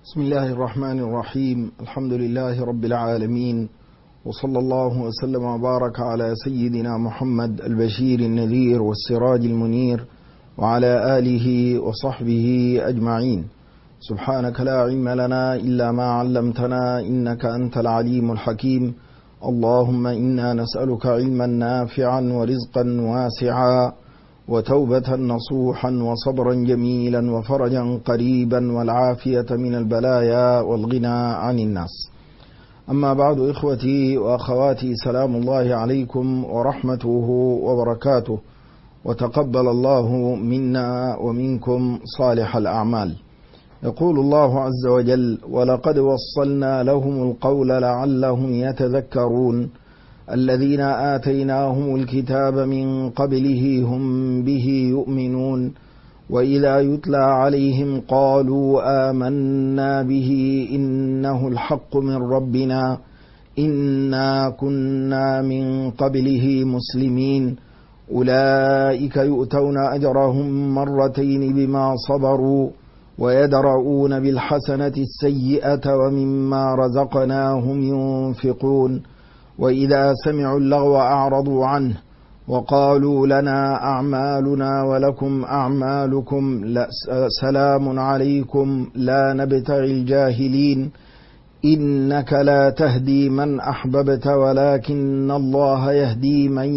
بسم الله الرحمن الرحيم. الحمد لله رب العالمين، وصلى الله وسلم وبارك على سيدنا محمد البشير النذير والسراج المنير وعلى آله وصحبه أجمعين. سبحانك لا علم لنا إلا ما علمتنا إنك أنت العليم الحكيم. اللهم إنا نسألك علما نافعا ورزقا واسعا وتوبة نصوحا وصبرا جميلا وفرجا قريبا والعافية من البلايا والغنى عن الناس. أما بعد، إخوتي وأخواتي، سلام الله عليكم ورحمته وبركاته، وتقبل الله منا ومنكم صالح الأعمال. يقول الله عز وجل: ولقد وصلنا لهم القول لعلهم يتذكرون الذين آتيناهم الكتاب من قبله هم به يؤمنون وإذا يتلى عليهم قالوا آمنا به إنه الحق من ربنا إنا كنا من قبله مسلمين أولئك يؤتون أجرهم مرتين بما صبروا ويدرؤون بالحسنة السيئة ومما رزقناهم ينفقون وإذا سمعوا اللغو أعرضوا عنه وقالوا لنا أعمالنا ولكم أعمالكم سلام عليكم لا نبتغي الجاهلين إنك لا تهدي من أحببت ولكن الله يهدي من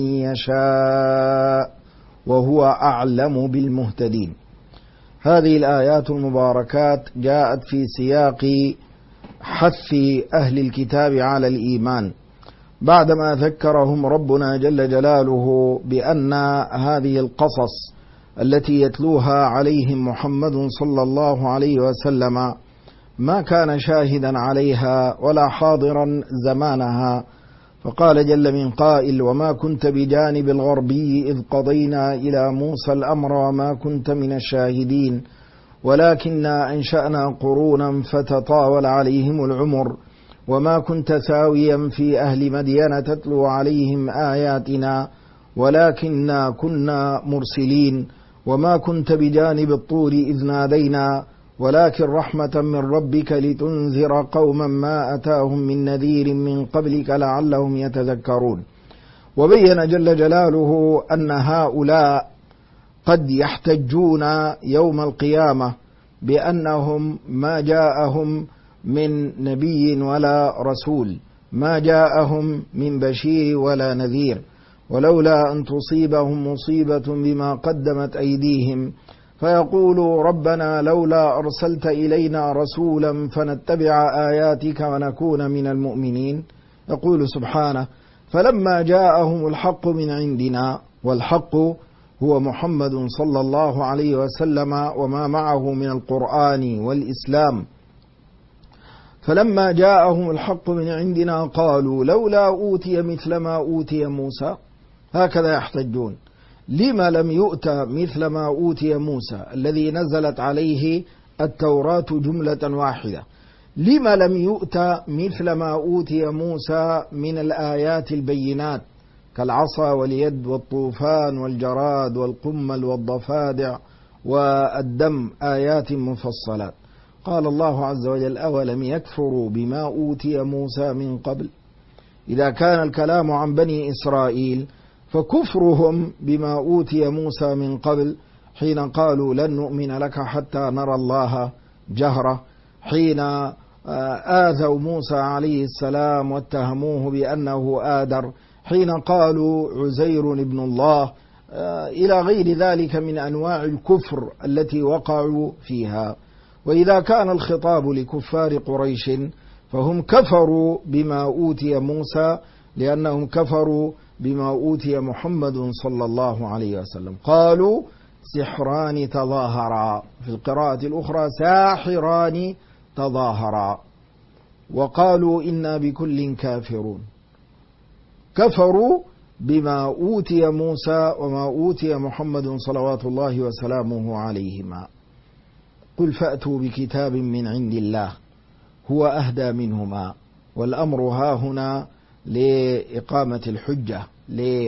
يشاء وهو أعلم بالمهتدين. هذه الآيات المباركات جاءت في سياق حث أهل الكتاب على الإيمان، بعدما ذكرهم ربنا جل جلاله بأن هذه القصص التي يتلوها عليهم محمد صلى الله عليه وسلم ما كان شاهدا عليها ولا حاضرا زمانها، فقال جل من قائل: وما كنت بجانب الغربي إذ قضينا إلى موسى الأمر وما كنت من الشاهدين ولكننا أنشأنا قرونا فتطاول عليهم العمر وما كنت ساويا في أهل مدين تتلو عليهم آياتنا ولكننا كنا مرسلين وما كنت بجانب الطور إذ نادينا ولكن رحمة من ربك لتنذر قوما ما أتاهم من نذير من قبلك لعلهم يتذكرون. وبين جل جلاله أن هؤلاء قد يحتجون يوم القيامة بأنهم ما جاءهم من نبي ولا رسول، ما جاءهم من بشير ولا نذير، ولولا أن تصيبهم مصيبة بما قدمت أيديهم فيقولوا ربنا لولا أرسلت إلينا رسولا فنتبع آياتك ونكون من المؤمنين. يقول سبحانه: فلما جاءهم الحق من عندنا، والحق هو محمد صلى الله عليه وسلم وما معه من القرآن والإسلام، فلما جاءهم الحق من عندنا قالوا لولا أوتي مثل ما أوتي موسى. هكذا يحتجون: لما لم يؤت مثل ما أوتي موسى الذي نزلت عليه التوراة جملة واحدة؟ لما لم يؤت مثل ما أوتي موسى من الآيات البينات كالعصا واليد والطوفان والجراد والقمل والضفادع والدم، آيات مفصلات؟ قال الله عز وجل: أولم يكفروا بما أوتي موسى من قبل؟ إذا كان الكلام عن بني إسرائيل فكفرهم بما أوتي موسى من قبل حين قالوا لن نؤمن لك حتى نرى الله جهرة، حين آذوا موسى عليه السلام واتهموه بأنه آدر، حين قالوا عزير ابن الله، إلى غير ذلك من أنواع الكفر التي وقعوا فيها. وإذا كان الخطاب لكفار قريش فهم كفروا بما أوتي موسى لأنهم كفروا بما أوتي محمد صلى الله عليه وسلم. قالوا سحران تظاهرا، في القراءة الأخرى ساحران تظاهرا، وقالوا إنا بكل كافرون. كفروا بما أوتي موسى وما أوتي محمد صلوات الله وسلامه عليهما. قل فأتوا بكتاب من عند الله هو أهدى منهما. والأمر هاهنا لإقامة الحجة،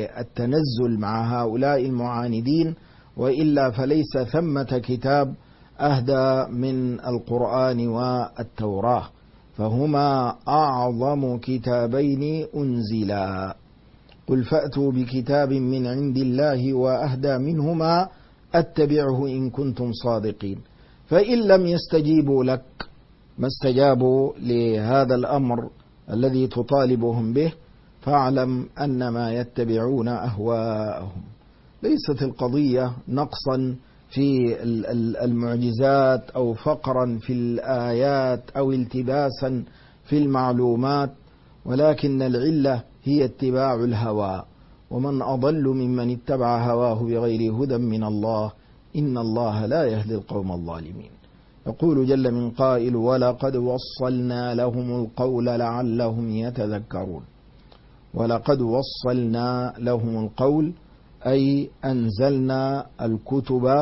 للتنزل مع هؤلاء المعاندين، وإلا فليس ثمة كتاب أهدى من القرآن والتوراة، فهما أعظم كتابين أنزلا. قل فأتوا بكتاب من عند الله وأهدى منهما أتبعه إن كنتم صادقين. فإن لم يستجيبوا لك، ما استجابوا لهذا الأمر الذي تطالبهم به، فاعلم أنما يتبعون أهواءهم. ليست القضية نقصا في المعجزات أو فقرا في الآيات أو التباسا في المعلومات، ولكن العلة هي اتباع الهوى. ومن أضل ممن اتبع هواه بغير هدى من الله إن الله لا يهدي القوم الظالمين. يقول جل من قائل: ولقد وصلنا لهم القول لعلهم يتذكرون. ولقد وصلنا لهم القول أي أنزلنا الكتب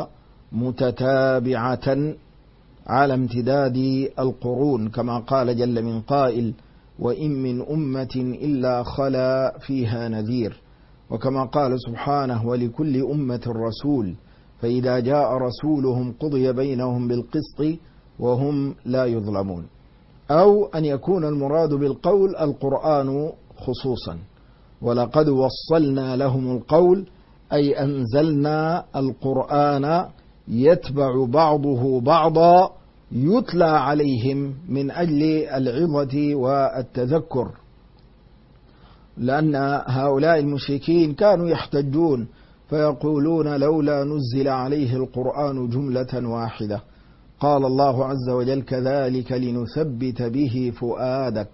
متتابعة على امتداد القرون، كما قال جل من قائل: وإن من أمة إلا خلا فيها نذير. وكما قال سبحانه: ولكل أمة رسول فإذا جاء رسولهم قضي بينهم بالقسط وهم لا يظلمون. أو أن يكون المراد بالقول القرآن خصوصا. ولقد وصلنا لهم القول أي أنزلنا القرآن يتبع بعضه بعضا، يتلى عليهم من أجل العظة والتذكر، لأن هؤلاء المشركين كانوا يحتجون فيقولون: لولا نزل عليه القرآن جملة واحدة. قال الله عز وجل: كذلك لنثبت به فؤادك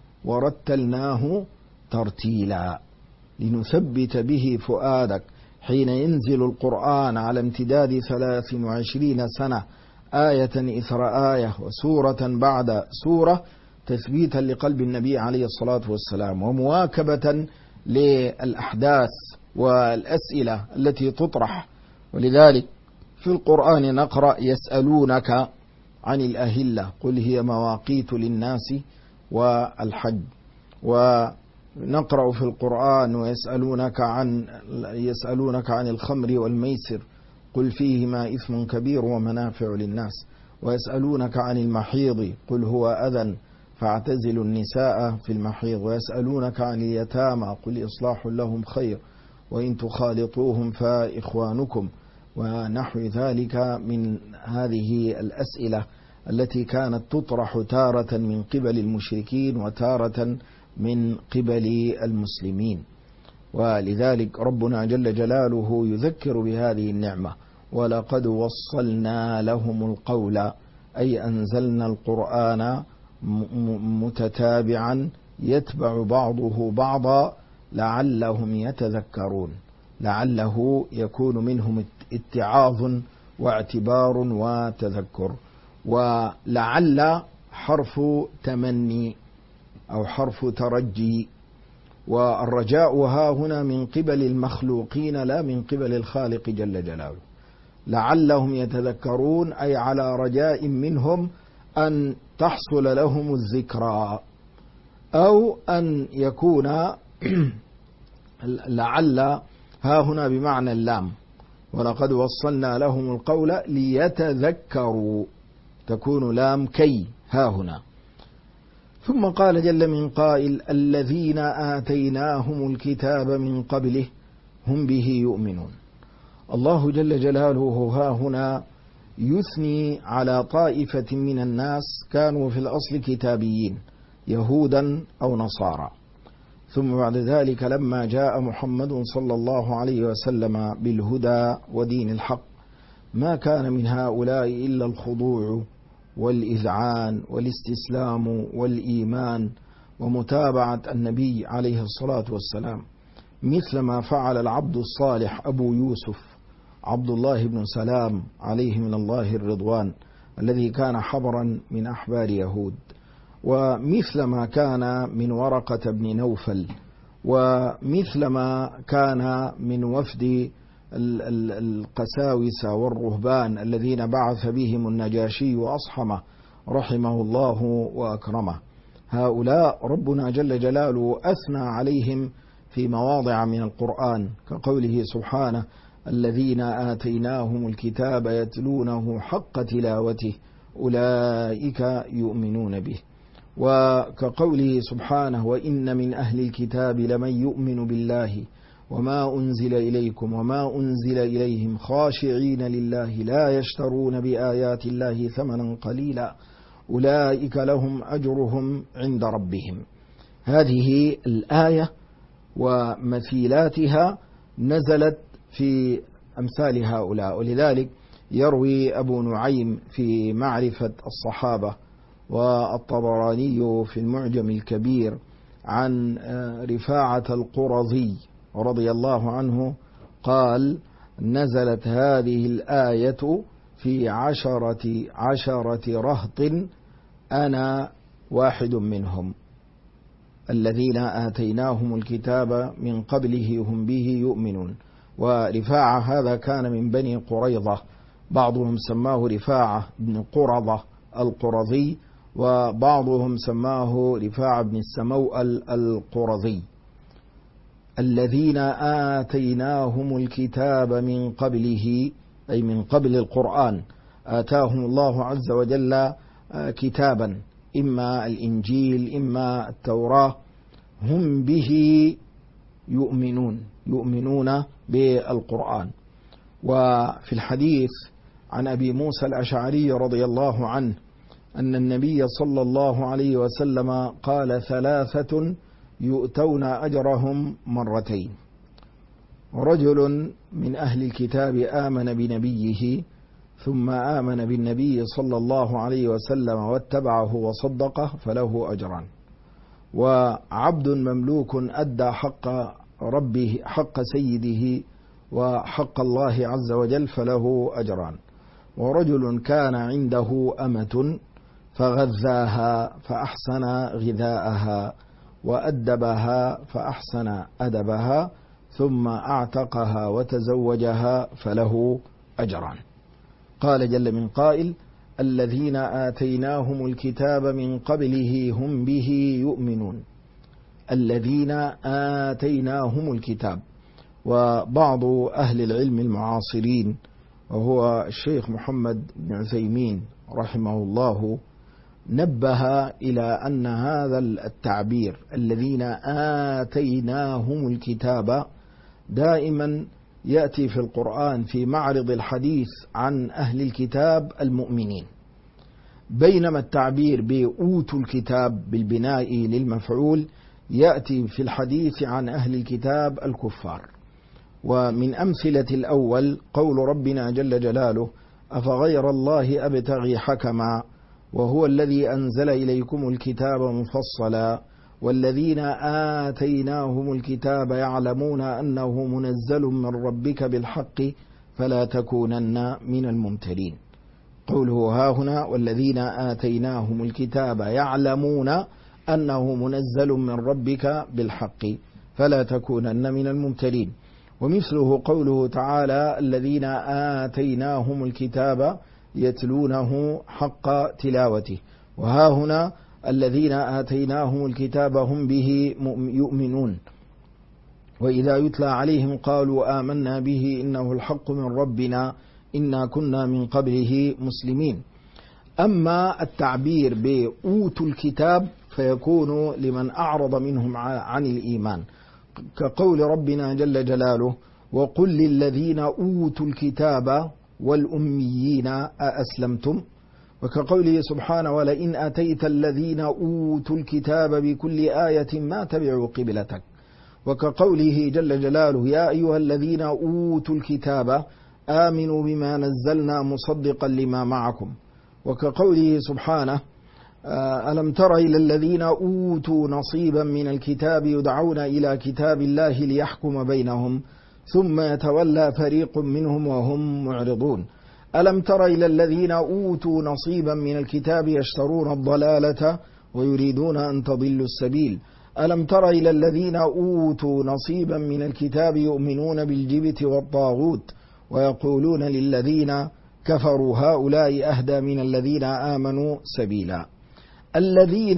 ورتلناه ترتيلا. لنثبت به فؤادك، حين ينزل القرآن على امتداد 23 سنة آية إثر آية وسورة بعد سورة، تثبيتا لقلب النبي عليه الصلاة والسلام، ومواكبة للأحداث والأسئلة التي تطرح. ولذلك في القرآن نقرأ: يسألونك عن الأهلة قل هي مواقيت للناس والحج. ونقرأ في القرآن: يسألونك عن الخمر والميسر قل فيهما إثم كبير ومنافع للناس. ويسألونك عن المحيض قل هو أذى فاعتزلوا النساء في المحيض. ويسألونك عن اليتامى قل إصلاح لهم خير وإن تخالطوهم فإخوانكم، ونحو ذلك من هذه الأسئلة التي كانت تطرح تارة من قبل المشركين وتارة من قبل المسلمين. ولذلك ربنا جل جلاله يذكر بهذه النعمة: ولقد وصلنا لهم القول أي أنزلنا القرآن متتابعا يتبع بعضه بعضا لعلهم يتذكرون. لعله يكون منهم اتعاظ واعتبار وتذكر. ولعل حرف تمني أو حرف ترجي، والرجاء ها هنا من قبل المخلوقين لا من قبل الخالق جل جلاله. لعلهم يتذكرون أي على رجاء منهم أن تحصل لهم الذكرى، أو أن يكون لعل ها هنا بمعنى اللام. ولقد وصلنا لهم القول ليتذكروا، تكون لام كي ها هنا. ثم قال جل من قائل: الذين آتيناهم الكتاب من قبله هم به يؤمنون. الله جل جلاله ها هنا يثني على طائفة من الناس كانوا في الأصل كتابيين، يهودا أو نصارى، ثم بعد ذلك لما جاء محمد صلى الله عليه وسلم بالهدى ودين الحق ما كان من هؤلاء إلا الخضوع والإذعان والاستسلام والإيمان ومتابعة النبي عليه الصلاة والسلام، مثل ما فعل العبد الصالح أبو يوسف عبد الله بن سلام عليه من الله الرضوان، الذي كان حبرا من أحبار يهود، ومثل ما كان من ورقة بن نوفل، ومثل ما كان من وفد القساوسة والرهبان الذين بعث بهم النجاشي وأصحمه رحمه الله وأكرمه. هؤلاء ربنا جل جلاله أثنى عليهم في مواضع من القرآن، كقوله سبحانه: الذين آتيناهم الكتاب يتلونه حق تلاوته أولئك يؤمنون به. وكقوله سبحانه وإن من أهل الكتاب لمن يؤمن بالله وما أنزل إليكم وما أنزل إليهم خاشعين لله لا يشترون بآيات الله ثمنا قليلا أولئك لهم أجرهم عند ربهم. هذه الآية ومثيلاتها نزلت في أمثال هؤلاء، ولذلك يروي أبو نعيم في معرفة الصحابة والطبراني في المعجم الكبير عن رفاعة القرظي رضي الله عنه قال نزلت هذه الآية في عشرة رهط أنا واحد منهم الذين آتيناهم الكتاب من قبله هم به يؤمنون. ورفاعة هذا كان من بني قريظة، بعضهم سماه رفاعة بن قرظة القرظي، وبعضهم سماه رفاعة بن السموأل القرظي. الذين آتيناهم الكتاب من قبله أي من قبل القرآن، آتاهم الله عز وجل كتابا إما الإنجيل إما التوراة، هم به يؤمنون بالقرآن. وفي الحديث عن أبي موسى الأشعري رضي الله عنه أن النبي صلى الله عليه وسلم قال ثلاثة يؤتون أجرهم مرتين: رجل من أهل الكتاب آمن بنبيه ثم آمن بالنبي صلى الله عليه وسلم واتبعه وصدقه فله أجران، وعبد مملوك أدى حق ربه حق سيده وحق الله عز وجل فله أجران، ورجل كان عنده أمة فغذاها فأحسن غذاءها وأدبها فأحسن أدبها ثم أعتقها وتزوجها فله أجران. قال جل من قائل: الذين آتيناهم الكتاب من قبله هم به يؤمنون. الذين آتيناهم الكتاب. وبعض أهل العلم المعاصرين وهو الشيخ محمد بن عثيمين رحمه الله نبه إلى أن هذا التعبير الذين آتيناهم الكتاب دائما يأتي في القرآن في معرض الحديث عن أهل الكتاب المؤمنين، بينما التعبير بأوتوا الكتاب بالبناء للمفعول يأتي في الحديث عن أهل الكتاب الكفار. ومن أمثلة الأول قول ربنا جل جلاله: أفغير الله أبتغي حكما وهو الذي أنزل إليكم الكتاب مفصلا والذين آتيناهم الكتاب يعلمون أنه منزل من ربك بالحق فلا تكونن من الممترين. قوله هاهنا: والذين آتيناهم الكتاب يعلمون أنه منزل من ربك بالحق فلا تكونن من الممترين. ومثله قوله تعالى: الذين آتيناهم الكتاب يتلونه حق تلاوته. وهاهنا: الذين آتيناهم الكتاب هم به يؤمنون، وإذا يتلى عليهم قالوا آمنا به إنه الحق من ربنا إنا كنا من قبله مسلمين. أما التعبير بأوتوا الكتاب فيكون لمن أعرض منهم عن الإيمان، كقول ربنا جل جلاله: وقل للذين أوتوا الكتاب والأميين أأسلمتم. وكقوله سبحانه: ولئن أتيت الذين أوتوا الكتاب بكل آية ما تبعوا قبلتك. وكقوله جل جلاله: يا أيها الذين أوتوا الكتاب آمنوا بما نزلنا مصدقا لما معكم. وكقوله سبحانه: ألم تر إلى الذين أوتوا نصيبا من الكتاب يدعون إلى كتاب الله ليحكم بينهم ثم يتولى فريق منهم وهم معرضون. ألم تر إلى الذين أوتوا نصيبا من الكتاب يشترون الضلالة ويريدون أن تضلوا السبيل. ألم تر إلى الذين أوتوا نصيبا من الكتاب يؤمنون بالجبت والطاغوت ويقولون للذين كفروا هؤلاء أهدى من الذين آمنوا سبيلا. الذين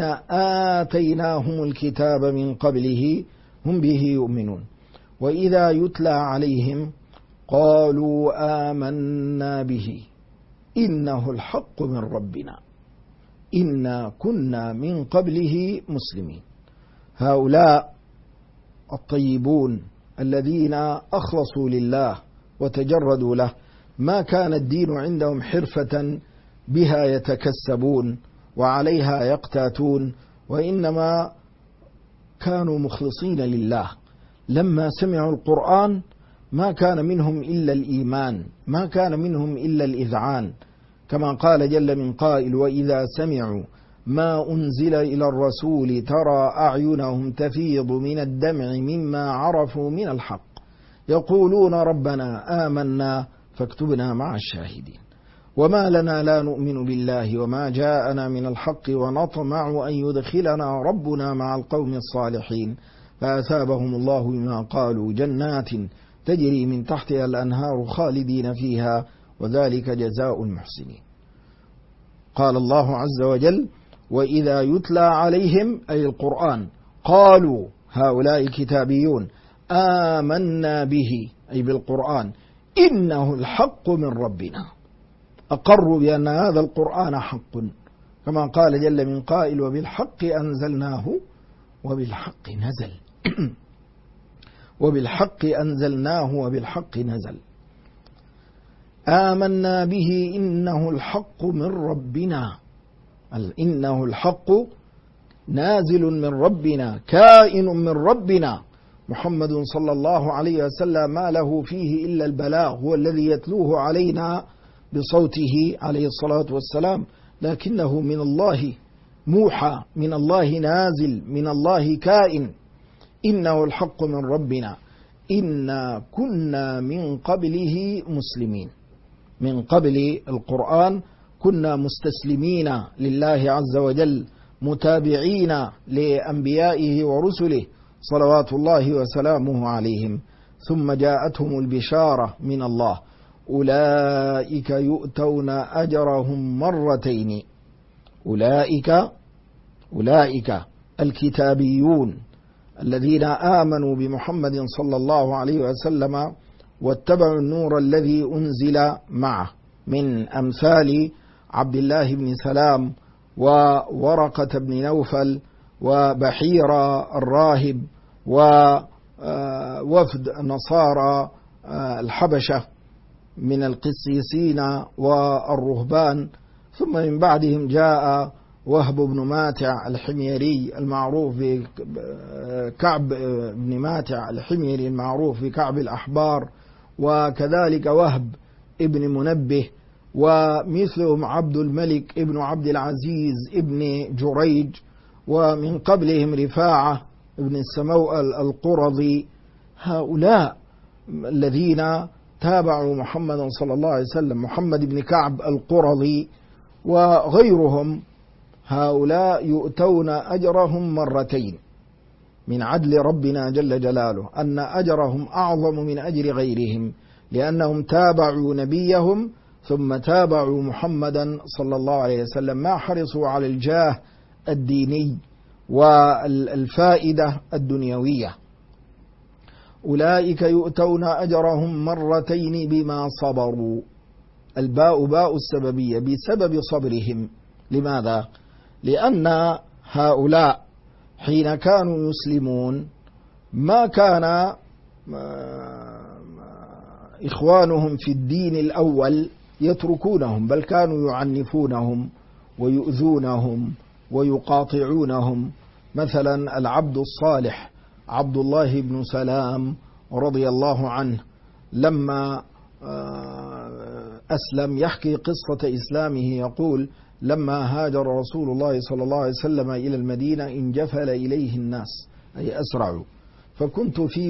آتيناهم الكتاب من قبله هم به يؤمنون. وإذا يتلى عليهم قالوا آمنا به إنه الحق من ربنا إنا كنا من قبله مسلمين. هؤلاء الطيبون الذين أخلصوا لله وتجردوا له، ما كان الدين عندهم حرفة بها يتكسبون وعليها يقتاتون، وإنما كانوا مخلصين لله. لما سمعوا القرآن ما كان منهم إلا الإيمان، ما كان منهم إلا الإذعان، كما قال جل من قائل: وإذا سمعوا ما أنزل إلى الرسول ترى أعينهم تفيض من الدمع مما عرفوا من الحق يقولون ربنا آمنا فاكتبنا مع الشاهدين. وما لنا لا نؤمن بالله وما جاءنا من الحق ونطمع أن يدخلنا ربنا مع القوم الصالحين فأثابهم الله بما قالوا جنات تجري من تحتها الأنهار خالدين فيها وذلك جزاء المحسنين. قال الله عز وجل: وإذا يتلى عليهم أي القرآن قالوا، هؤلاء الكتابيون، آمنا به أي بالقرآن إنه الحق من ربنا، أقروا بأن هذا القرآن حق، كما قال جل من قائل: وبالحق أنزلناه وبالحق نزل وبالحق أنزلناه وبالحق نزل. آمنا به إنه الحق من ربنا، إنه الحق نازل من ربنا كائن من ربنا. محمد صلى الله عليه وسلم ما له فيه إلا البلاغ، هو الذي يتلوه علينا بصوته عليه الصلاة والسلام، لكنه من الله موحى، من الله نازل، من الله كائن. إنه الحق من ربنا إنا كنا من قبله مسلمين. من قبل القرآن كنا مستسلمين لله عز وجل، متابعين لأنبيائه ورسله صلوات الله وسلامه عليهم، ثم جاءتهم البشارة من الله: أولئك يؤتون أجرهم مرتين. أولئك الكتابيون الذين آمنوا بمحمد صلى الله عليه وسلم واتبعوا النور الذي أنزل معه، من أمثال عبد الله بن سلام وورقة بن نوفل وبحير الراهب ووفد نصارى الحبشة من القسيسين والرهبان. ثم من بعدهم جاء وهب بن ماتع الحميري المعروف بكعب بن ماتع الحميري المعروف بكعب الأحبار، وكذلك وهب ابن منبه، ومثلهم عبد الملك ابن عبد العزيز ابن جريج، ومن قبلهم رفاعة ابن السموء القرظي. هؤلاء الذين تابعوا محمد صلى الله عليه وسلم، محمد بن كعب القرظي وغيرهم، هؤلاء يؤتون أجرهم مرتين من عدل ربنا جل جلاله، أن أجرهم أعظم من أجر غيرهم، لأنهم تابعوا نبيهم ثم تابعوا محمدا صلى الله عليه وسلم، ما حرصوا على الجاه الديني والفائدة الدنيوية. أولئك يؤتون أجرهم مرتين بما صبروا، الباء باء السببية، بسبب صبرهم. لماذا؟ لأن هؤلاء حين كانوا يسلمون ما كان إخوانهم في الدين الأول يتركونهم، بل كانوا يعنفونهم ويؤذونهم ويقاطعونهم. مثلا العبد الصالح عبد الله بن سلام رضي الله عنه لما أسلم يحكي قصة إسلامه، يقول: لما هاجر رسول الله صلى الله عليه وسلم إلى المدينة انجفل إليه الناس، أي أسرعوا، فكنت في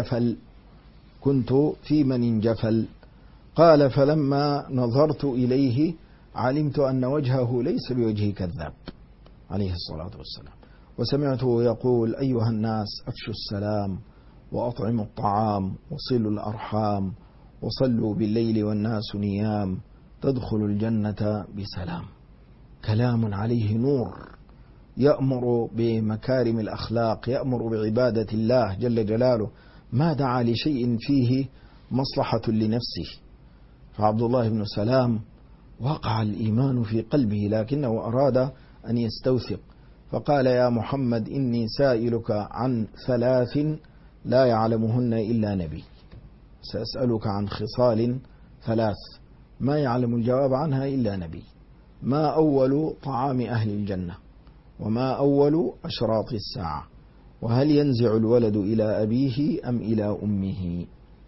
من انجفل. قال: فلما نظرت إليه علمت أن وجهه ليس بوجه كذاب عليه الصلاة والسلام، وسمعته يقول: أيها الناس أفشوا السلام وأطعموا الطعام وصلوا الأرحام وصلوا بالليل والناس نيام تدخلوا الجنة بسلام. كلام عليه نور، يأمر بمكارم الأخلاق، يأمر بعبادة الله جل جلاله، ما دعا لشيء فيه مصلحة لنفسه. فعبد الله بن سلام وقع الإيمان في قلبه، لكنه أراد أن يستوثق، فقال: يا محمد إني سائلك عن 3 لا يعلمهن إلا نبي، سأسألك عن خصال 3 ما يعلم الجواب عنها إلا نبي. ما أول طعام أهل الجنة؟ وما أول أشراط الساعة؟ وهل ينزع الولد إلى أبيه أم إلى أمه؟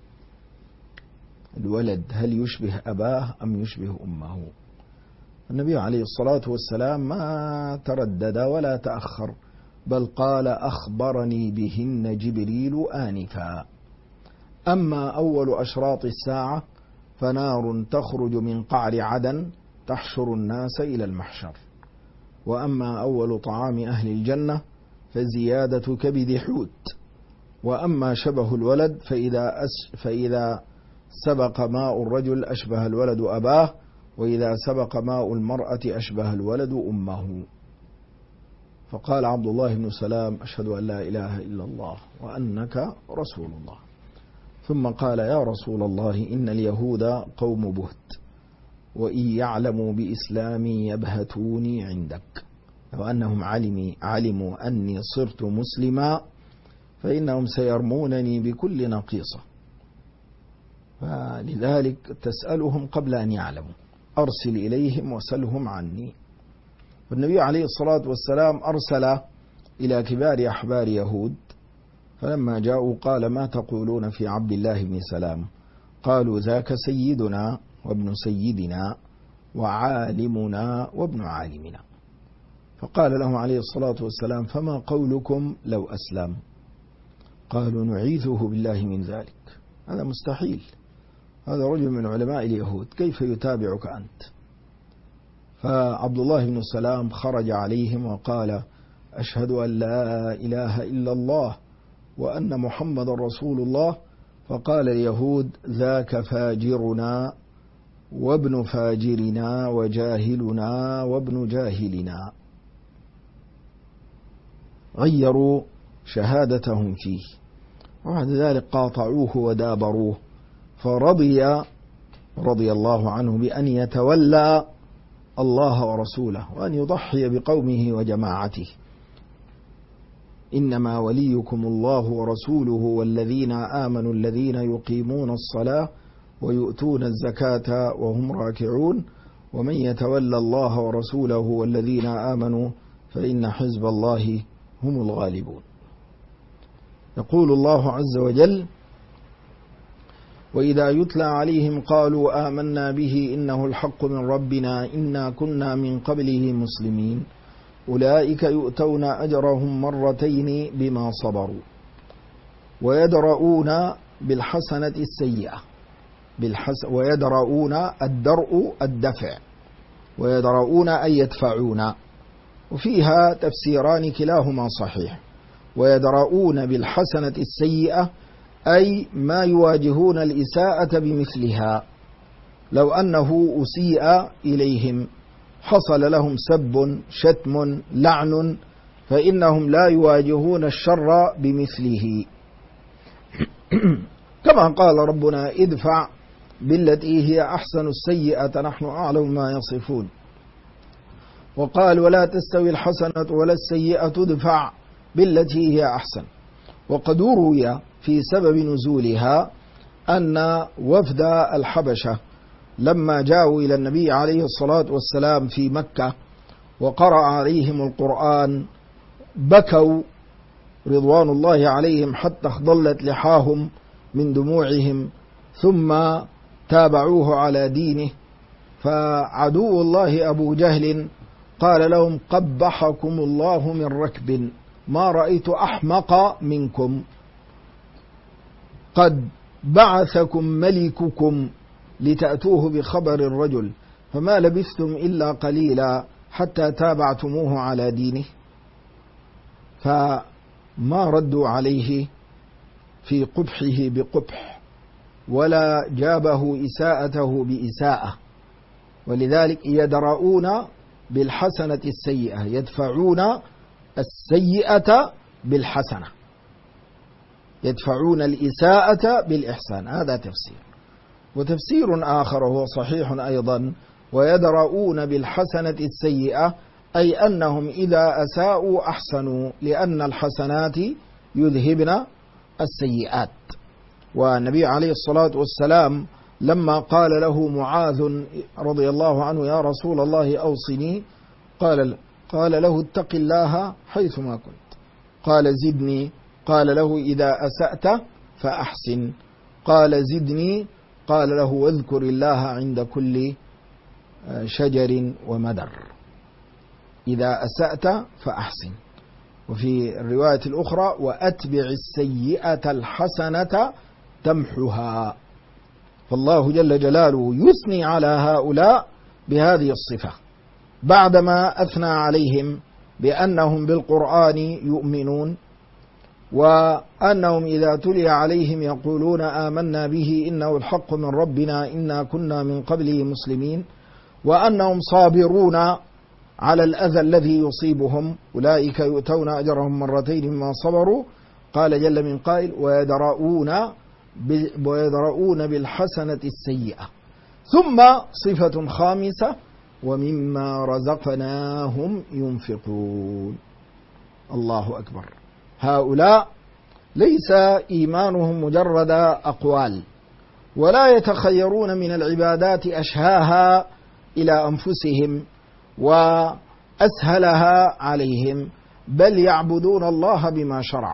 الولد هل يشبه أباه أم يشبه أمه؟ النبي عليه الصلاة والسلام ما تردد ولا تأخر، بل قال: أخبرني بهن جبريل آنفا. أما أول أشراط الساعة فنار تخرج من قعر عدن تحشر الناس إلى المحشر. وأما أول طعام أهل الجنة فزيادة كبد حوت. وأما شبه الولد فإذا سبق ماء الرجل أشبه الولد أباه، وإذا سبق ماء المرأة أشبه الولد أمه. فقال عبد الله بن سلام: أشهد أن لا إله إلا الله وأنك رسول الله. ثم قال: يا رسول الله إن اليهود قوم بهت، وإن يعلموا بإسلامي يبهتوني عندك، لو أنهم علموا أني صرت مسلما فإنهم سيرمونني بكل نقيصة، فلذلك تسألهم قبل أن يعلموا، أرسل إليهم وسلهم عني. والنبي عليه الصلاة والسلام أرسل إلى كبار أحبار يهود، فلما جاءوا قال: ما تقولون في عبد الله بن سلام؟ قالوا: ذاك سيدنا وابن سيدنا وعالمنا وابن عالمنا. فقال لهم عليه الصلاة والسلام: فما قولكم لو أسلم؟ قالوا: نعيذه بالله من ذلك، هذا مستحيل، هذا رجل من علماء اليهود، كيف يتابعك أنت؟ فعبد الله بن سلام خرج عليهم وقال: أشهد أن لا إله إلا الله وأن محمد رسول الله. فقال اليهود: ذاك فاجرنا وابن فاجرنا وجاهلنا وابن جاهلنا. غيروا شهادتهم فيه، وبعد ذلك قاطعوه ودابروه، رضي الله عنه بأن يتولى الله ورسوله وأن يضحي بقومه وجماعته. إنما وليكم الله ورسوله والذين آمنوا الذين يقيمون الصلاة ويؤتون الزكاة وهم راكعون ومن يتولى الله ورسوله والذين آمنوا فإن حزب الله هم الغالبون. يقول الله عز وجل: وإذا يتلى عليهم قالوا آمنا به إنه الحق من ربنا إنا كنا من قبله مسلمين أولئك يؤتون أجرهم مرتين بما صبروا ويدرؤون بالحسنة السيئة. ويدرؤون الدرء الدفع، ويدرؤون أن يدفعون، وفيها تفسيران كلاهما صحيح. ويدرؤون بالحسنة السيئة أي ما يواجهون الإساءة بمثلها، لو أنه أسيء إليهم حصل لهم سب شتم لعن فإنهم لا يواجهون الشر بمثله. كما قال ربنا: ادفع بالتي هي أحسن السيئة نحن أعلم ما يصفون. وقال: ولا تستوي الحسنة ولا السيئة ادفع بالتي هي أحسن. وقد روي في سبب نزولها أن وفد الحبشة لما جاءوا إلى النبي عليه الصلاة والسلام في مكة وقرأ عليهم القرآن بكوا رضوان الله عليهم حتى اخضلت لحاهم من دموعهم، ثم تابعوه على دينه. فعدو الله أبو جهل قال لهم: قبحكم الله من ركب، ما رأيت أحمق منكم، قد بعثكم ملككم لتأتوه بخبر الرجل، فما لبثتم إلا قليلا حتى تابعتموه على دينه. فما ردوا عليه في قبحه بقبح، ولا جابه إساءته بإساءة. ولذلك يدرؤون بالحسنة السيئة، يدفعون السيئة بالحسنة. يدفعون الإساءة بالإحسان. هذا تفسير. وتفسير آخر وهو صحيح أيضا: ويدرؤون بالحسنة السيئة، أي أنهم إذا أساءوا أحسنوا، لأن الحسنات يذهبن السيئات. والنبي عليه الصلاة والسلام لما قال له معاذ رضي الله عنه: يا رسول الله أوصني، قال له: اتق الله حيثما كنت. قال: زدني. قال له: إذا أسأت فأحسن. قال: زدني. قال له: واذكر الله عند كل شجر ومدر. إذا أسأت فأحسن. وفي الرواية الأخرى: وأتبع السيئة الحسنة تمحها. فالله جل جلاله يثني على هؤلاء بهذه الصفة بعدما أثنى عليهم بأنهم بالقرآن يؤمنون، وأنهم إذا تلي عليهم يقولون آمنا به إنه الحق من ربنا إنا كنا من قبله مسلمين، وأنهم صابرون على الأذى الذي يصيبهم، أولئك يؤتون أجرهم مرتين مما صبروا. قال جل من قائل: ويدرؤون بالحسنة السيئة. ثم صفة خامسة: ومما رزقناهم ينفقون. الله أكبر. هؤلاء ليس إيمانهم مجرد أقوال، ولا يتخيرون من العبادات أشهاها إلى أنفسهم وأسهلها عليهم، بل يعبدون الله بما شرع،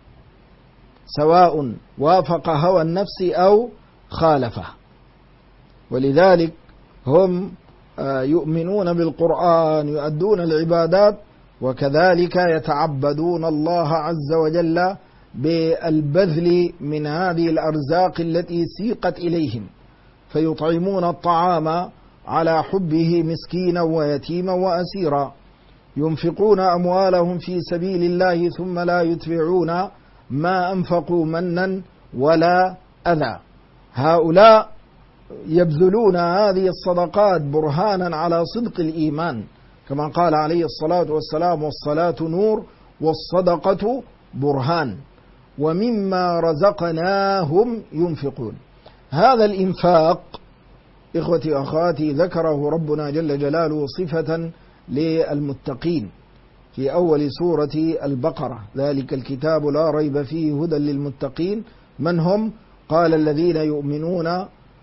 سواء وافق هوى النفس أو خالفه. ولذلك هم يؤمنون بالقرآن، يؤدون العبادات، وكذلك يتعبدون الله عز وجل بالبذل من هذه الأرزاق التي سيقت إليهم، فيطعمون الطعام على حبه مسكينا ويتيما وأسيرا، ينفقون أموالهم في سبيل الله ثم لا يتبعون ما أنفقوا منا ولا أذى. هؤلاء يبذلون هذه الصدقات برهانا على صدق الإيمان، كما قال عليه الصلاة والسلام: والصلاة نور والصدقة برهان ومما رزقناهم ينفقون. هذا الإنفاق إخوتي وأخواتي ذكره ربنا جل جلاله صفة للمتقين في أول سورة البقرة: ذلك الكتاب لا ريب فيه هدى للمتقين. من هم؟ قال: الذين يؤمنون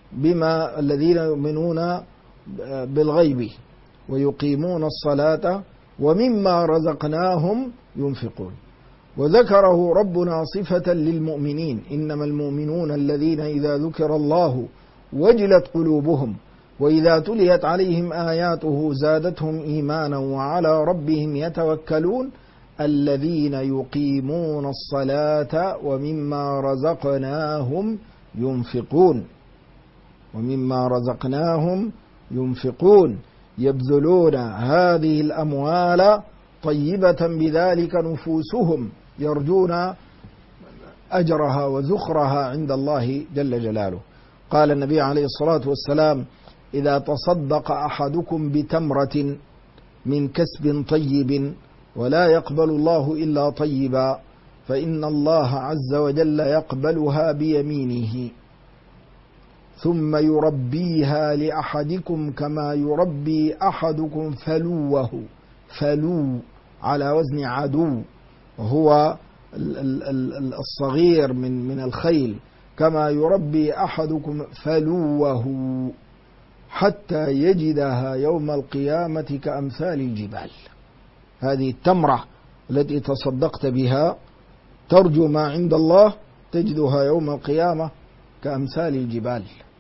بالغيب ويقيمون الصلاة ومما رزقناهم ينفقون. وذكره ربنا صفة للمؤمنين: إنما المؤمنون الذين إذا ذكر الله وجلت قلوبهم وإذا تليت عليهم آياته زادتهم إيمانا وعلى ربهم يتوكلون الذين يقيمون الصلاة ومما رزقناهم ينفقون. ومما رزقناهم ينفقون، يبذلون هذه الأموال طيبة بذلك نفوسهم، يرجون أجرها وذخرها عند الله جل جلاله. قال النبي عليه الصلاة والسلام: إذا تصدق أحدكم بتمرة من كسب طيب ولا يقبل الله إلا طيبا فإن الله عز وجل يقبلها بيمينه ثم يربيها لأحدكم كما يربي أحدكم فلوه. فلو على وزن عدو، وهو الصغير من الخيل. كما يربي أحدكم فلوه حتى يجدها يوم القيامة كأمثال الجبال. هذه التمرة التي تصدقت بها ترجو ما عند الله، تجدها يوم القيامة كأمثال الجبال.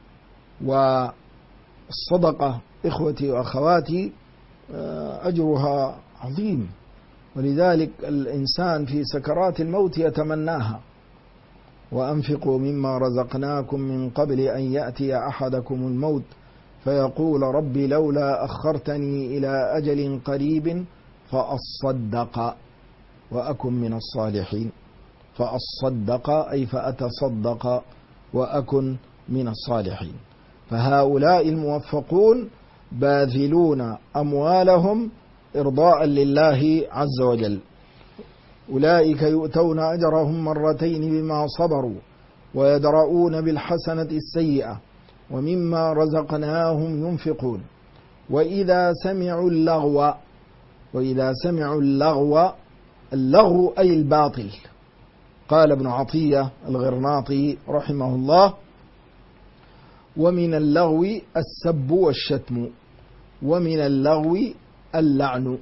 والصدقة إخوتي وأخواتي أجرها عظيم، ولذلك الإنسان في سكرات الموت يتمناها: وأنفقوا مما رزقناكم من قبل أن يأتي أحدكم الموت فيقول ربي لولا أخرتني إلى أجل قريب فأصدق وأكن من الصالحين. فأصدق أي فأتصدق وأكن من الصالحين. فهؤلاء الموفقون باذلون أموالهم إرضاء لله عز وجل. أولئك يؤتون أجرهم مرتين بما صبروا ويدرؤون بالحسنة السيئة ومما رزقناهم ينفقون وإذا سمعوا اللغو اللغو أي الباطل. قال ابن عطية الغرناطي رحمه الله: ومن اللغو السب والشتم، ومن اللغو اللعن،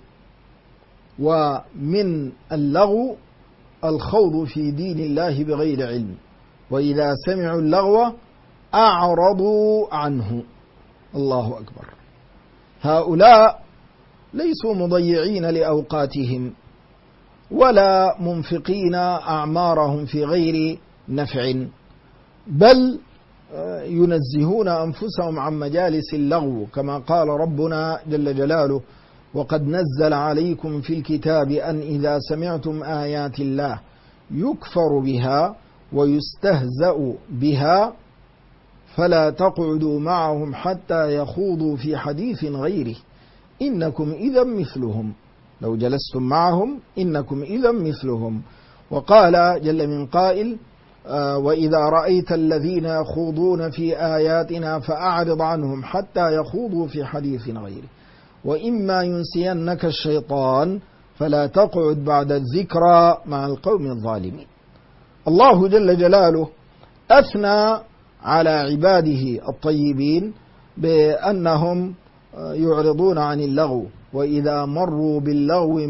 ومن اللغو الخوض في دين الله بغير علم، وإذا سمعوا اللغو أعرضوا عنه. الله أكبر. هؤلاء ليسوا مضيعين لأوقاتهم ولا منفقين أعمارهم في غير نفع، بل ينزهون أنفسهم عن مجالس اللغو، كما قال ربنا جل جلاله: وقد نزل عليكم في الكتاب أن إذا سمعتم آيات الله يكفر بها ويستهزأ بها فلا تقعدوا معهم حتى يخوضوا في حديث غيره إنكم إذا مثلهم، لو جلستم معهم إنكم إذا مثلهم. وقال جل من قائل: وإذا رأيت الذين يخوضون في آياتنا فأعرض عنهم حتى يخوضوا في حديث غيره وإما ينسينك الشيطان فلا تقعد بعد الذكرى مع القوم الظالمين. الله جل جلاله أثنى على عباده الطيبين بأنهم يعرضون عن اللغو، وإذا مروا باللغو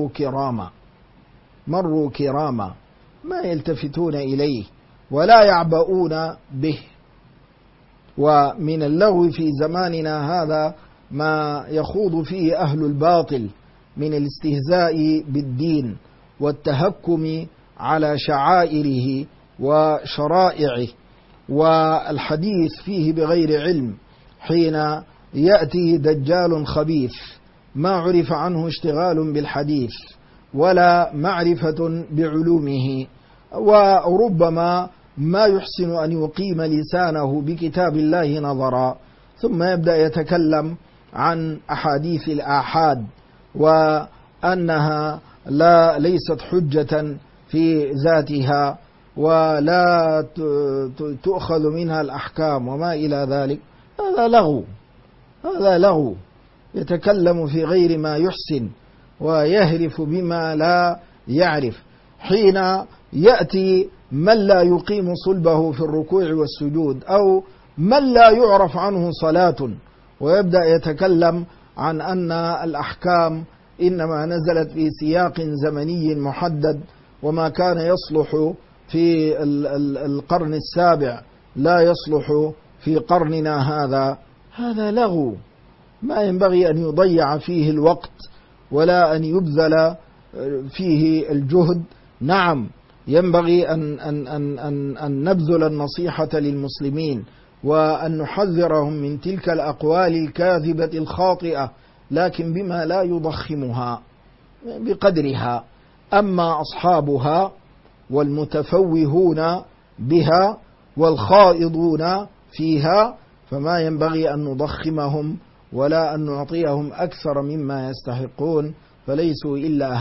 مروا كراما ما يلتفتون إليه ولا يعبؤون به. ومن اللغو في زماننا هذا ما يخوض فيه أهل الباطل من الاستهزاء بالدين والتهكم على شعائره وشرائعه والحديث فيه بغير علم، حين يأتي دجال خبيث ما عرف عنه اشتغال بالحديث ولا معرفة بعلومه، وربما ما يحسن أن يقيم لسانه بكتاب الله نظرا، ثم يبدأ يتكلم عن أحاديث الآحاد وأنها ليست حجة في ذاتها ولا تؤخذ منها الأحكام وما إلى ذلك. هذا لغو يتكلم في غير ما يحسن ويهرف بما لا يعرف. حين يأتي من لا يقيم صلبه في الركوع والسجود أو من لا يعرف عنه صلاة ويبدأ يتكلم عن أن الأحكام إنما نزلت في سياق زمني محدد، وما كان يصلح في القرن السابع لا يصلح في قرننا هذا لغو ما ينبغي أن يضيع فيه الوقت ولا أن يبذل فيه الجهد. نعم، ينبغي أن نبذل النصيحة للمسلمين وأن نحذرهم من تلك الأقوال الكاذبة الخاطئة، لكن بما لا يضخمها بقدرها. أما أصحابها والمتفوهون بها والخائضون فيها فما ينبغي أن نضخمهم ولا أن نعطيهم أكثر مما يستحقون، فليسوا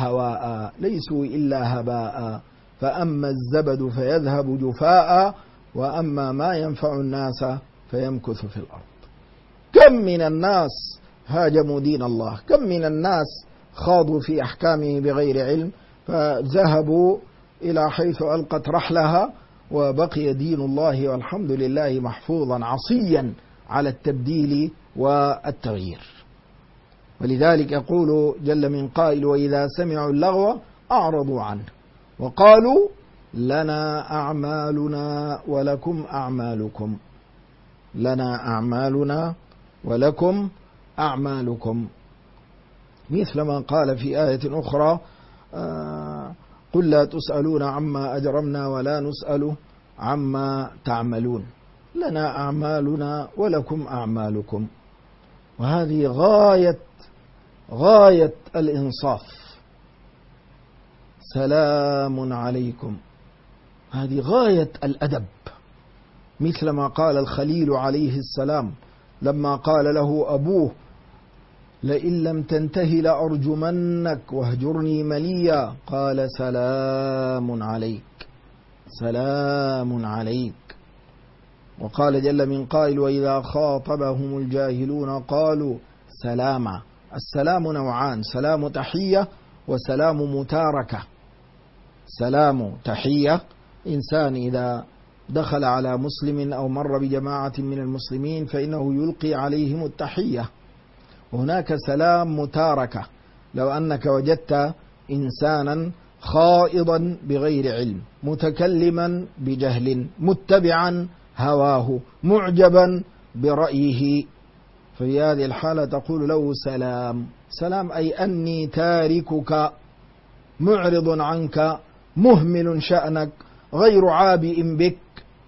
إلا هباء، فأما الزبد فيذهب جفاء وأما ما ينفع الناس فيمكث في الأرض. كم من الناس هاجموا دين الله، كم من الناس خاضوا في أحكامه بغير علم فذهبوا إلى حيث ألقت رحلها وبقي دين الله والحمد لله محفوظا عصيا على التبديل والتغيير. ولذلك يقول جل من قائل: وإذا سمعوا اللغو أعرضوا عنه وقالوا لنا أعمالنا ولكم أعمالكم، لنا أعمالنا ولكم أعمالكم، مثل ما قال في آية أخرى: قل لا تسألون عما أجرمنا ولا نسأل عما تعملون، لنا أعمالنا ولكم أعمالكم. وهذه غاية الإنصاف. سلام عليكم، هذه غاية الأدب، مثل ما قال الخليل عليه السلام لما قال له أبوه: لئن لم تنته لأرجمنك واهجرني مليا. قال سلام عليك، سلام عليك. وقال جل من قائل وإذا خاطبهم الجاهلون قالوا سلاما. السلام نوعان: سلام تحية وسلام متاركة. سلام تحية، إنسان إذا دخل على مسلم أو مر بجماعة من المسلمين فإنه يلقي عليهم التحية. وهناك سلام متاركة، لو أنك وجدت إنسانا خائضا بغير علم، متكلما بجهل، متبعا هواه، معجبا برأيه، في هذه الحالة تقول له سلام. سلام أي أني تاركك، معرض عنك، مهمل شأنك، غير عابئ بك.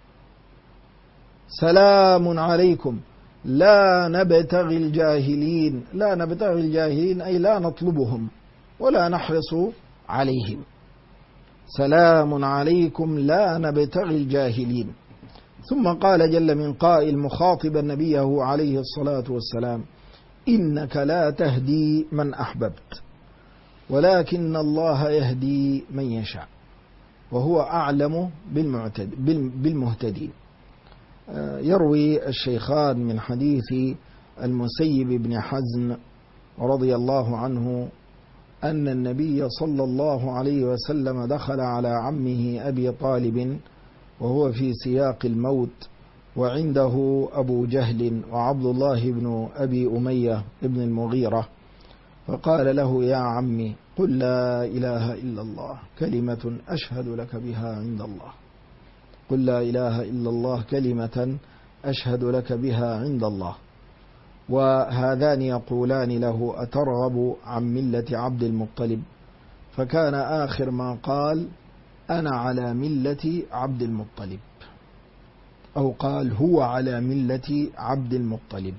سلام عليكم، لا نبتغي الجاهلين. لا نبتغي الجاهلين أي لا نطلبهم ولا نحرص عليهم. سلام عليكم لا نبتغي الجاهلين. ثم قال جل من قائل مخاطبا نبيه عليه الصلاة والسلام: إنك لا تهدي من أحببت ولكن الله يهدي من يشاء وهو أعلم بالمهتدين. يروي الشيخان من حديث المسيب بن حزن رضي الله عنه أن النبي صلى الله عليه وسلم دخل على عمه أبي طالب وهو في سياق الموت، وعنده أبو جهل وعبد الله بن أبي أمية بن المغيرة، فقال له: يا عمي قل لا إله إلا الله كلمة أشهد لك بها عند الله. قل لا إله إلا الله كلمة أشهد لك بها عند الله. وهذان يقولان له: أترغب عن ملة عبد المطلب؟ فكان آخر ما قال: أنا على ملة عبد المطلب، أو قال هو على ملة عبد المطلب.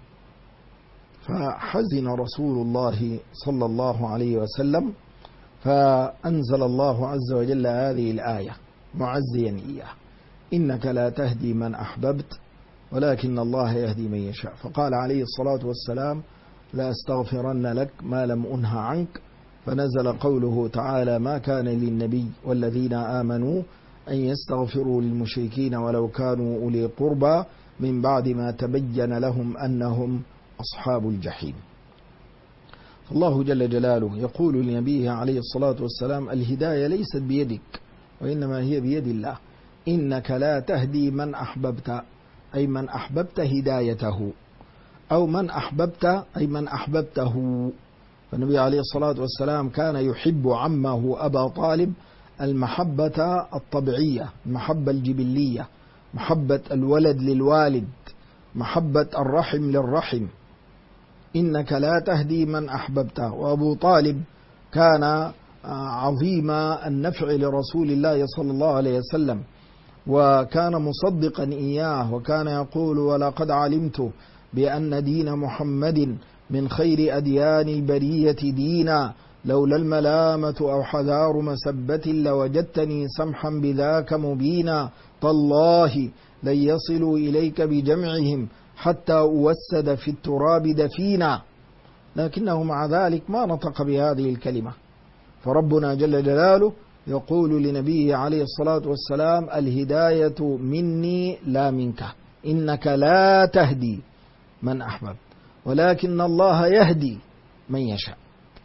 فحزن رسول الله صلى الله عليه وسلم، فأنزل الله عز وجل هذه الآية معزيا إياه: إنك لا تهدي من أحببت ولكن الله يهدي من يشاء. فقال عليه الصلاة والسلام: لا أستغفرن لك ما لم أنه عنك. فنزل قوله تعالى: ما كان للنبي والذين آمنوا أن يستغفروا للمشركين ولو كانوا أولي قربى من بعد ما تبين لهم أنهم أصحاب الجحيم. الله جل جلاله يقول لنبيه عليه الصلاة والسلام: الهداية ليست بيدك وإنما هي بيد الله. إنك لا تهدي من أحببت، أي من أحببت هدايته، أو من أحببت أي من أحببته. فالنبي عليه الصلاة والسلام كان يحب عمه أبا طالب المحبة الطبيعية، المحبة الجبلية، محبة الولد للوالد، محبة الرحم للرحم. إنك لا تهدي من أحببت. وأبو طالب كان عظيم النفع لرسول الله صلى الله عليه وسلم، وكان مصدقا إياه، وكان يقول: ولقد علمت بأن دين محمد من خير أديان البرية دينا، لولا الملامة أو حذار مسبة لوجدتني سمحا بذاك مبينا، تالله لن يصلوا إليك بجمعهم حتى أوسد في التراب دفينا. لكنه مع ذلك ما نطق بهذه الكلمة. فربنا جل جلاله يقول لنبيه عليه الصلاة والسلام: الهداية مني لا منك، إنك لا تهدي من أحببت ولكن الله يهدي من يشاء.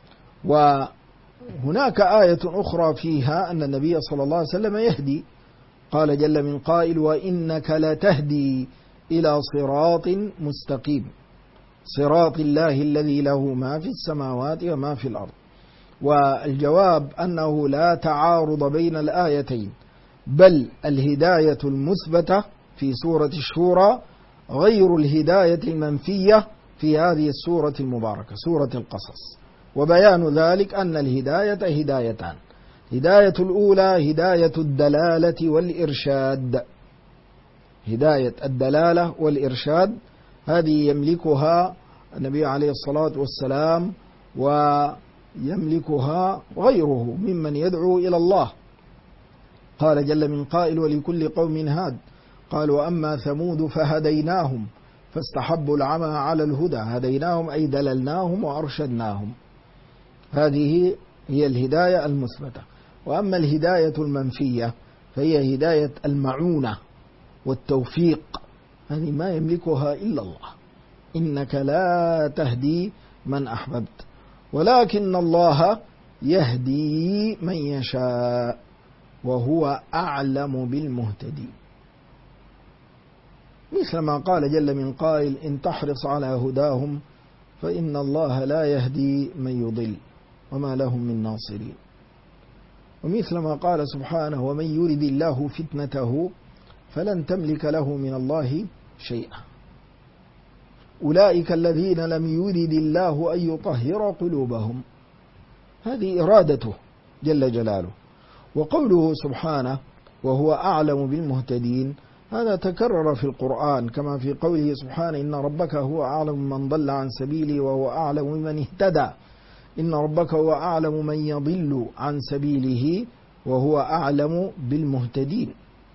وهناك آية أخرى فيها أن النبي صلى الله عليه وسلم يهدي. قال جل من قائل: وإنك لتهدي إلى صراط مستقيم، صراط الله الذي له ما في السماوات وما في الأرض. والجواب أنه لا تعارض بين الآيتين، بل الهداية المثبتة في سورة الشورى غير الهداية المنفية في هذه السورة المباركة سورة القصص. وبيان ذلك أن الهداية هدايتان: هداية الأولى هداية الدلالة والإرشاد. هداية الدلالة والإرشاد هذه يملكها النبي عليه الصلاة والسلام ويملكها غيره ممن يدعو إلى الله. قال جل من قائل: ولكل قوم هاد. قال: وأما ثمود فهديناهم فاستحبوا العمى على الهدى هديناهم أي دللناهم وأرشدناهم. هذه هي الهداية المثبتة. وأما الهداية المنفية فهي هداية المعونة والتوفيق، هذه ما يملكها إلا الله. إنك لا تهدي من أحببت ولكن الله يهدي من يشاء وهو أعلم بالمهتدين. مثل ما قال جل من قائل إن تحرص على هداهم فإن الله لا يهدي من يضل وما لهم من ناصرين. ومثل ما قال سبحانه ومن يرد الله فتنته فلن تملك له من الله شيئا. أولئك الذين لم يرد الله أن يطهر قلوبهم، هذه إرادته جل جلاله. وقوله سبحانه وهو أعلم بالمهتدين هذا تكرر في القرآن كما في قوله سبحانه إن ربك هو أعلم من ضل عن سبيله وهو أعلم من اهتدى، إن ربك هو أعلم من يضل عن سبيله وهو أعلم بالمهتدين.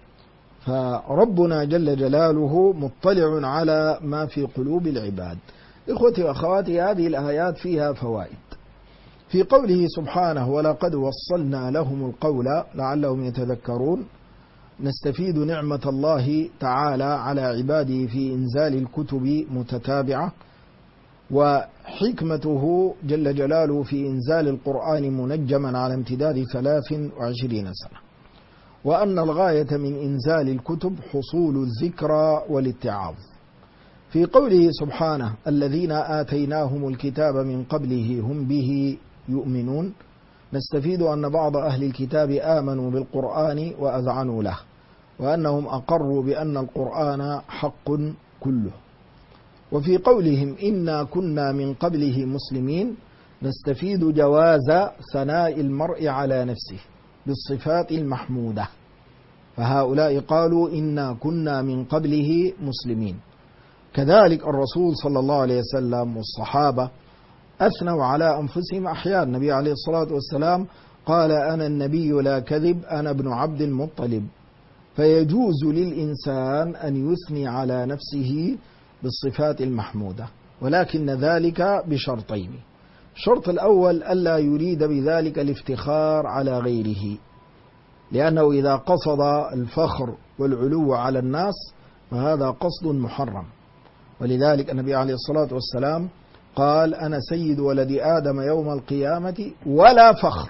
فربنا جل جلاله مطلع على ما في قلوب العباد. إخوتي وأخواتي، هذه الآيات فيها فوائد. في قوله سبحانه ولقد وصلنا لهم القول لعلهم يتذكرون نستفيد نعمة الله تعالى على عباده في إنزال الكتب متتابعة، وحكمته جل جلاله في إنزال القرآن منجما على امتداد 23 سنة، وأن الغاية من إنزال الكتب حصول الذكرى والاتعاظ. في قوله سبحانه الذين آتيناهم الكتاب من قبله هم به يؤمنون نستفيد أن بعض أهل الكتاب آمنوا بالقرآن وأذعنوا له، وأنهم أقروا بأن القرآن حق كله. وفي قولهم إنا كنا من قبله مسلمين نستفيد جواز ثناء المرء على نفسه بالصفات المحمودة، فهؤلاء قالوا إنا كنا من قبله مسلمين. كذلك الرسول صلى الله عليه وسلم والصحابة أثنوا على أنفسهم أحيانا. النبي عليه الصلاة والسلام قال أنا النبي لا كذب أنا ابن عبد المطلب. فيجوز للإنسان أن يثني على نفسه بالصفات المحمودة، ولكن ذلك بشرطين. الشرط الأول ألا يريد بذلك الافتخار على غيره، لأنه إذا قصد الفخر والعلو على الناس فهذا قصد محرم. ولذلك النبي عليه الصلاة والسلام قال أنا سيد ولد آدم يوم القيامة ولا فخر،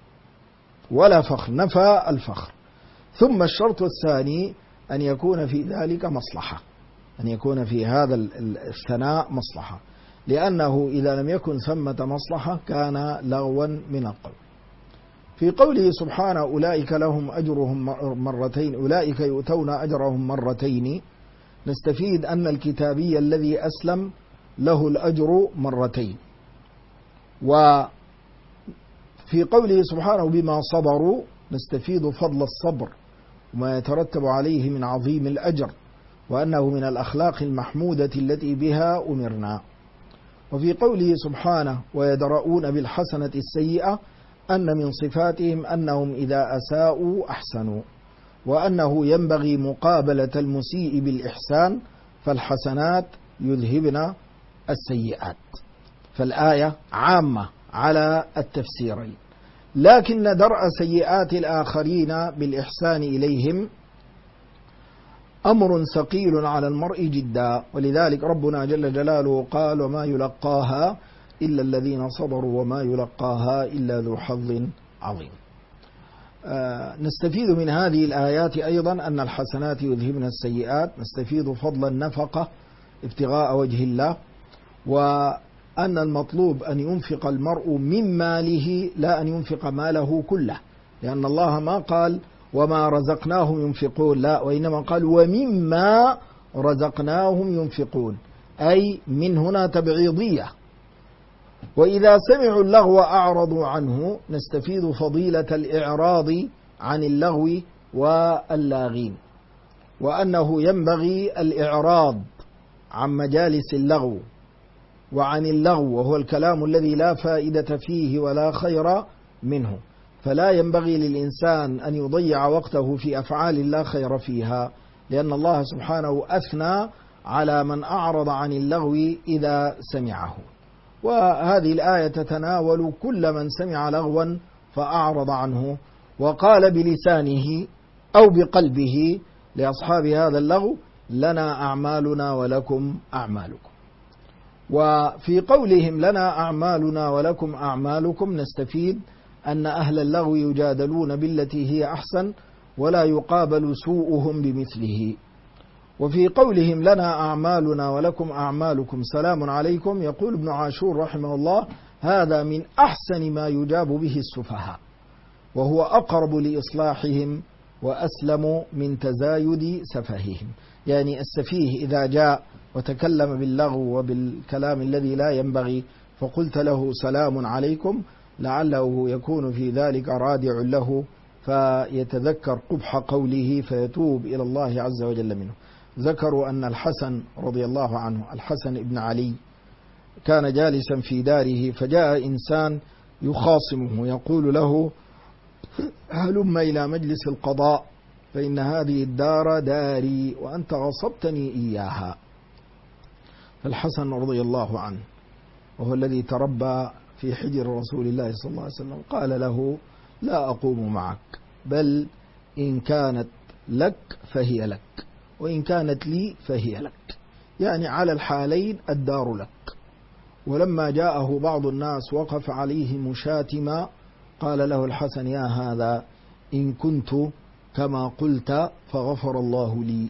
ولا فخر، نفى الفخر. ثم الشرط الثاني أن يكون في ذلك مصلحة، أن يكون في هذا الثناء مصلحة، لأنه إذا لم يكن ثمة مصلحة كان لغوا من القول. في قوله سبحانه أولئك لهم أجرهم مرتين أولئك يؤتون أجرهم مرتين نستفيد أن الكتابي الذي أسلم له الأجر مرتين. وفي قوله سبحانه بما صبروا نستفيد فضل الصبر وما يترتب عليه من عظيم الأجر، وأنه من الأخلاق المحمودة التي بها أمرنا. وفي قوله سبحانه ويدرؤون بالحسنة السيئة أن من صفاتهم أنهم إذا أساءوا أحسنوا، وأنه ينبغي مقابلة المسيء بالإحسان فالحسنات يذهبن السيئات. فالآية عامة على التفسيرين، لكن درء سيئات الآخرين بالإحسان إليهم أمر ثقيل على المرء جدا. ولذلك ربنا جل جلاله قال وما يلقاها إلا الذين صبروا وما يلقاها إلا ذو حظ عظيم. نستفيد من هذه الآيات أيضا أن الحسنات يذهبن السيئات، نستفيد فضل النفقة ابتغاء وجه الله، وأن المطلوب أن ينفق المرء من ماله لا أن ينفق ماله كله، لأن الله ما قال وما رزقناهم ينفقون، لا، وإنما قال ومما رزقناهم ينفقون، أي من هنا تبعيضية. وإذا سمعوا اللغو أعرضوا عنه نستفيد فضيلة الإعراض عن اللغو واللاغين، وأنه ينبغي الإعراض عن مجالس اللغو وعن اللغو، وهو الكلام الذي لا فائدة فيه ولا خير منه، فلا ينبغي للإنسان أن يضيع وقته في أفعال لا خير فيها، لأن الله سبحانه أثنى على من أعرض عن اللغو إذا سمعه. وهذه الآية تتناول كل من سمع لغوا فأعرض عنه وقال بلسانه أو بقلبه لأصحاب هذا اللغو لنا أعمالنا ولكم أعمالكم. وفي قولهم لنا أعمالنا ولكم أعمالكم نستفيد أن أهل اللغو يجادلون بالتي هي أحسن ولا يقابل سوءهم بمثله. وفي قولهم لنا أعمالنا ولكم أعمالكم سلام عليكم يقول ابن عاشور رحمه الله هذا من أحسن ما يجاب به السفهاء، وهو أقرب لإصلاحهم وأسلم من تزايد سفههم. يعني السفيه إذا جاء وتكلم باللغو وبالكلام الذي لا ينبغي فقلت له سلام عليكم لعله يكون في ذلك رادع له فيتذكر قبح قوله فيتوب إلى الله عز وجل منه. ذكروا أن الحسن رضي الله عنه، الحسن ابن علي، كان جالسا في داره فجاء إنسان يخاصمه يقول له هلم إلى مجلس القضاء فإن هذه الدار داري وأنت غصبتني إياها. فالحسن رضي الله عنه وهو الذي تربى في حجر رسول الله صلى الله عليه وسلم قال له لا أقوم معك، بل إن كانت لك فهي لك وإن كانت لي فهي لك، يعني على الحالين الدار لك. ولما جاءه بعض الناس وقف عليه مشاتما قال له الحسن يا هذا إن كنت كما قلت فغفر الله لي،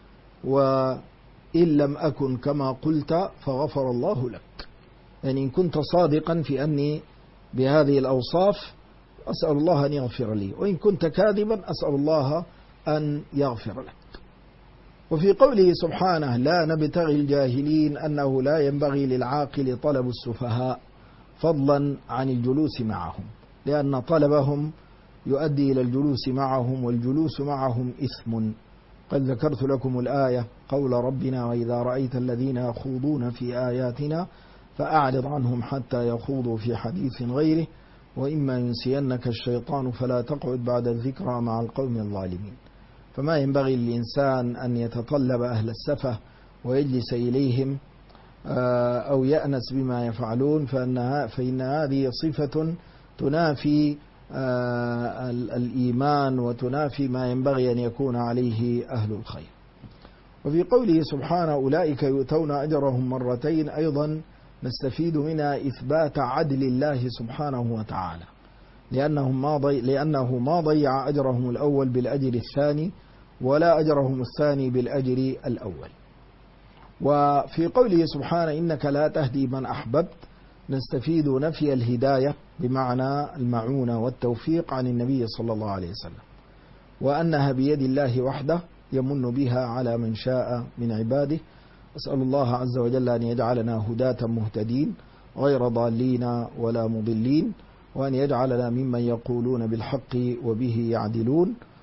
وإن لم أكن كما قلت فغفر الله لك. يعني إن كنت صادقا في أني بهذه الأوصاف أسأل الله أن يغفر لي، وإن كنت كاذبا أسأل الله أن يغفر لك. وفي قوله سبحانه لا نبتغي الجاهلين أنه لا ينبغي للعاقل طلب السفهاء فضلا عن الجلوس معهم، لأن طلبهم يؤدي إلى الجلوس معهم، والجلوس معهم إثم. قد ذكرت لكم الآية قول ربنا وإذا رأيت الذين يخوضون في آياتنا فأعرض عنهم حتى يخوضوا في حديث غيره وإما ينسينك الشيطان فلا تقعد بعد الذكرى مع القوم الظالمين. فما ينبغي للإنسان أن يتطلب أهل السفه ويجلس إليهم أو يأنس بما يفعلون، فإن هذه صفة تنافي الإيمان وتنافي ما ينبغي أن يكون عليه أهل الخير. وفي قوله سبحانه أولئك يؤتون أجرهم مرتين أيضا نستفيد منها إثبات عدل الله سبحانه وتعالى، لأنه ما ضيع أجرهم الأول بالأجر الثاني ولا أجرهم الثاني بالأجر الأول. وفي قوله سبحانه إنك لا تهدي من أحببت نستفيد نفي الهداية بمعنى المعونة والتوفيق عن النبي صلى الله عليه وسلم، وأنها بيد الله وحده يمن بها على من شاء من عباده. أسأل الله عز وجل أن يجعلنا هداة مهتدين غير ضالين ولا مضلين، وأن يجعلنا ممن يقولون بالحق وبه يعدلون.